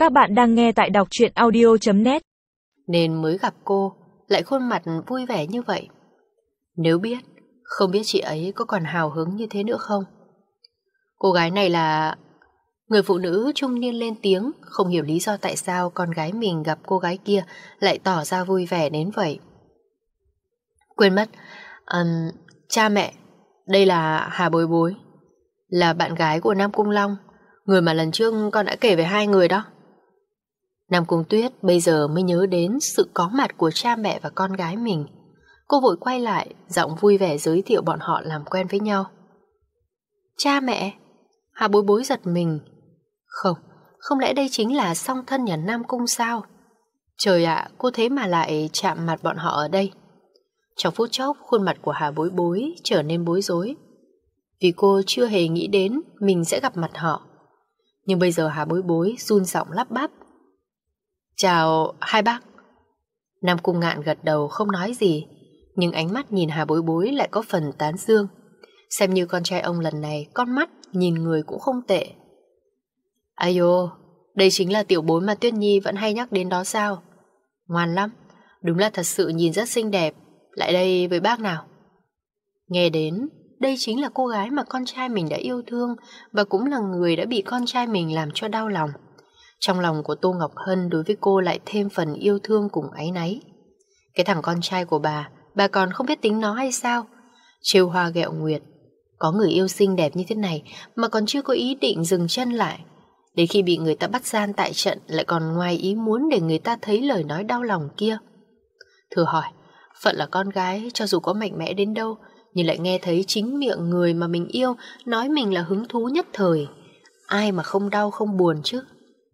Các bạn đang nghe tại đọc truyện audio.net. Nên mới gặp cô lại khuôn mặt vui vẻ như vậy. Nếu biết, không biết chị ấy có còn hào hứng như thế nữa không? Cô gái này là... Người phụ nữ trung niên lên tiếng, không hiểu lý do tại sao con gái mình gặp cô gái kia lại tỏ ra vui vẻ đến vậy. Quên mất, cha mẹ, đây là Hà Bối Bối, là bạn gái của Nam Cung Long, người mà lần trước con đã kể về hai người đó. Nam Cung Tuyết bây giờ mới nhớ đến sự có mặt của cha mẹ và con gái mình. Cô vội quay lại, giọng vui vẻ giới thiệu bọn họ làm quen với nhau. Cha mẹ? Hà Bối Bối giật mình. Không lẽ đây chính là song thân nhà Nam Cung sao? Trời ạ, cô thế mà lại chạm mặt bọn họ ở đây. Trong phút chốc, khuôn mặt của Hà Bối Bối trở nên bối rối, vì cô chưa hề nghĩ đến mình sẽ gặp mặt họ. Nhưng bây giờ Hà Bối Bối run giọng lắp bắp. Chào hai bác. Nam Cung Ngạn gật đầu không nói gì, nhưng ánh mắt nhìn Hà Bối Bối lại có phần tán dương. Xem như con trai ông lần này con mắt nhìn người cũng không tệ. Ai dô, đây chính là tiểu bối mà Tuyết Nhi vẫn hay nhắc đến đó sao? Ngoan lắm, đúng là thật sự nhìn rất xinh đẹp. Lại đây với bác nào. Nghe đến, đây chính là cô gái mà con trai mình đã yêu thương, và cũng là người đã bị con trai mình làm cho đau lòng. Trong lòng của Tô Ngọc Hân đối với cô lại thêm phần yêu thương cùng áy náy. Cái thằng con trai của bà còn không biết tính nó hay sao? Trêu hoa ghẹo nguyệt. Có người yêu xinh đẹp như thế này mà còn chưa có ý định dừng chân lại. Đến khi bị người ta bắt gian tại trận lại còn ngoài ý muốn để người ta thấy lời nói đau lòng kia. Thử hỏi, phận là con gái cho dù có mạnh mẽ đến đâu, nhưng lại nghe thấy chính miệng người mà mình yêu nói mình là hứng thú nhất thời. Ai mà không đau không buồn chứ?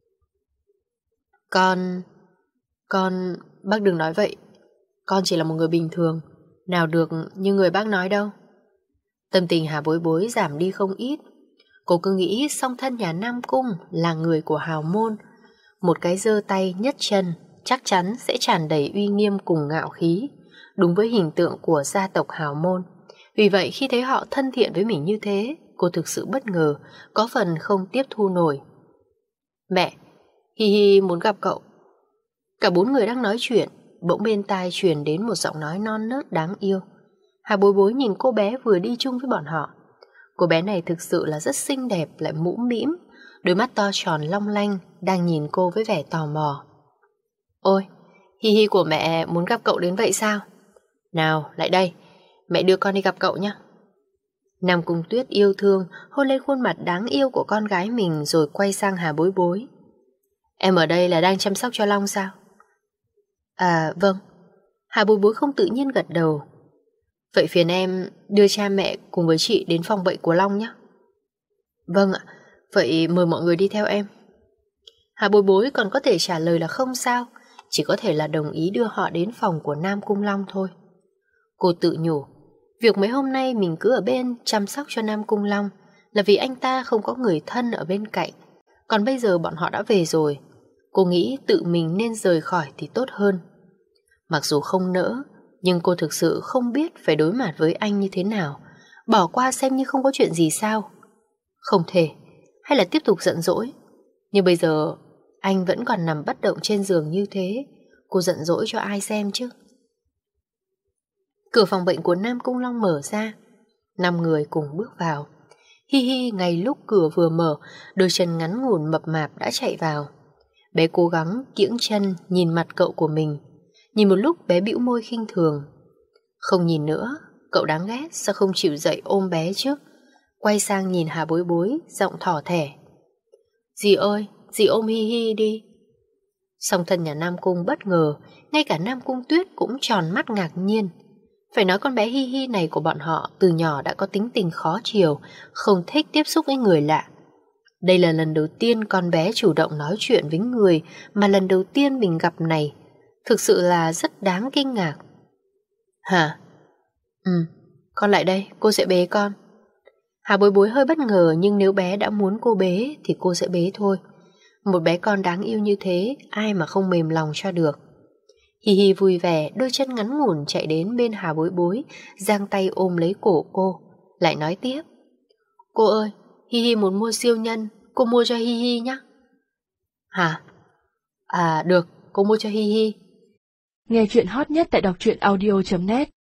Con... Bác đừng nói vậy. Con chỉ là một người bình thường, nào được như người bác nói đâu. Tâm tình Hà Bối Bối giảm đi không ít. Cô cứ nghĩ song thân nhà Nam Cung là người của hào môn. Một cái giơ tay nhấc chân chắc chắn sẽ tràn đầy uy nghiêm cùng ngạo khí, đúng với hình tượng của gia tộc hào môn. Vì vậy khi thấy họ thân thiện với mình như thế, cô thực sự bất ngờ, có phần không tiếp thu nổi. Mẹ, Hi Hi muốn gặp cậu. Cả bốn người đang nói chuyện, bỗng bên tai truyền đến một giọng nói non nớt đáng yêu. Hà Bối Bối nhìn cô bé vừa đi chung với bọn họ. Cô bé này thực sự là rất xinh đẹp, lại mũm mĩm, đôi mắt to tròn long lanh, đang nhìn cô với vẻ tò mò. Ôi, Hi Hi của mẹ muốn gặp cậu đến vậy sao? Nào, lại đây, mẹ đưa con đi gặp cậu nhé. Nam Cung Tuyết yêu thương hôn lên khuôn mặt đáng yêu của con gái mình rồi quay sang Hà Bối Bối. Em ở đây là đang chăm sóc cho Long sao? À vâng. Hà Bối Bối không tự nhiên gật đầu. Vậy phiền em đưa cha mẹ cùng với chị đến phòng bệnh của Long nhé. Vâng ạ, vậy mời mọi người đi theo em. Hà Bối Bối còn có thể trả lời là không sao, chỉ có thể là đồng ý đưa họ đến phòng của Nam Cung Long thôi. Cô tự nhủ, việc mấy hôm nay mình cứ ở bên chăm sóc cho Nam Cung Long là vì anh ta không có người thân ở bên cạnh. Còn bây giờ bọn họ đã về rồi, cô nghĩ tự mình nên rời khỏi thì tốt hơn. Mặc dù không nỡ, nhưng cô thực sự không biết phải đối mặt với anh như thế nào. Bỏ qua xem như không có chuyện gì sao? Không thể, hay là tiếp tục giận dỗi. Nhưng bây giờ anh vẫn còn nằm bất động trên giường như thế, cô giận dỗi cho ai xem chứ? Cửa phòng bệnh của Nam Cung Long mở ra, 5 người cùng bước vào. Hi Hi ngay lúc cửa vừa mở, đôi chân ngắn ngủn mập mạp đã chạy vào. Bé cố gắng kiễng chân nhìn mặt cậu của mình. Nhìn một lúc bé bĩu môi khinh thường. Không nhìn nữa, cậu đáng ghét, sao không chịu dậy ôm bé chứ? Quay sang nhìn Hà Bối Bối, giọng thỏ thẻ. Dì ơi, dì ôm Hi Hi đi. Song thân nhà Nam Cung bất ngờ, ngay cả Nam Cung Tuyết cũng tròn mắt ngạc nhiên. Phải nói con bé Hi Hi này của bọn họ từ nhỏ đã có tính tình khó chiều, không thích tiếp xúc với người lạ. Đây là lần đầu tiên con bé chủ động nói chuyện với người mà lần đầu tiên mình gặp này. Thực sự là rất đáng kinh ngạc. Hả? Con lại đây, cô sẽ bế con. Hà Bối Bối hơi bất ngờ, nhưng nếu bé đã muốn cô bế thì cô sẽ bế thôi. Một bé con đáng yêu như thế, ai mà không mềm lòng cho được. Hi Hi vui vẻ, đôi chân ngắn ngủn chạy đến bên Hà Bối Bối, giang tay ôm lấy cổ cô, lại nói tiếp. Cô ơi, Hi Hi muốn mua siêu nhân, cô mua cho Hi Hi nhé. Hả? À được, cô mua cho Hi Hi. Nghe chuyện hot nhất tại đọc truyện audio.net